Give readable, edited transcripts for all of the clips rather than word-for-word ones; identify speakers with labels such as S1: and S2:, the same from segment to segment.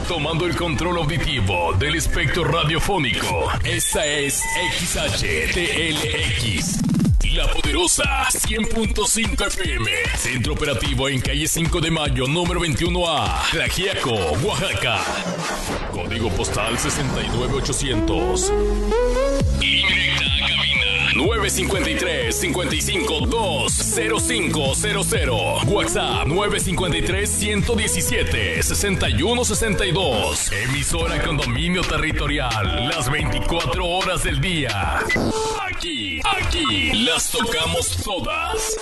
S1: tomando el control auditivo del espectro radiofónico. Esta es XHTLX. La Poderosa 100.5 FM. Centro operativo en calle 5 de Mayo, número 21A, Tlaxiaco, Oaxaca. Código postal 69800. Directa a cabina 953-55-20500. WhatsApp 953-117-6162. Emisora con dominio territorial las 24 horas del día. Aquí las tocamos todas.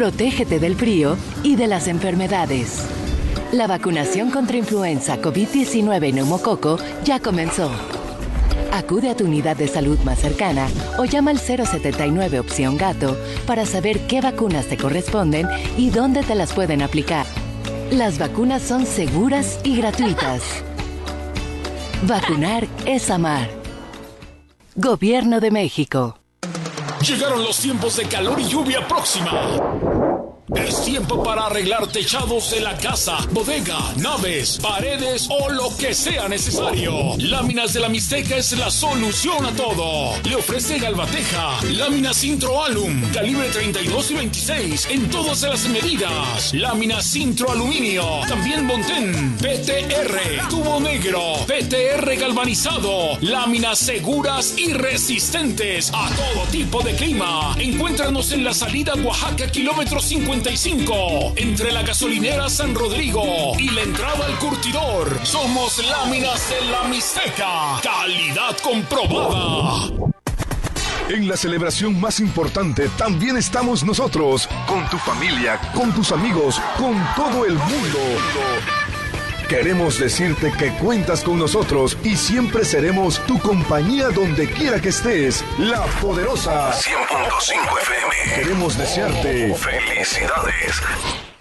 S2: Protégete del frío y de las enfermedades. La vacunación contra influenza, COVID-19 y neumococo ya comenzó. Acude a tu unidad de salud más cercana o llama al 079 opción gato para saber qué vacunas te corresponden y dónde te las pueden aplicar. Las vacunas son seguras y gratuitas. Vacunar es amar. Gobierno de México.
S1: Llegaron los tiempos de calor y lluvia próxima. Es tiempo para arreglar techados de la casa, bodega, naves, paredes o lo que sea necesario. Láminas de la Mixteca es la solución a todo. Le ofrece Galvateja, láminas Intro Alum, calibre 32 y 26 en todas las medidas. Láminas Intro Aluminio, también Montén, PTR, tubo negro, PTR galvanizado, láminas seguras y resistentes a todo tipo de clima. Encuéntranos en la salida Oaxaca, kilómetro 55, entre la gasolinera San Rodrigo y la entrada al curtidor. Somos Láminas de la Mixteca, calidad comprobada.
S3: En la celebración más importante también estamos nosotros, con tu familia, con tus amigos, con todo el mundo. Queremos decirte que cuentas con nosotros y siempre seremos tu compañía donde quiera que estés. La Poderosa
S4: 100.5 FM.
S3: Queremos desearte
S4: felicidades.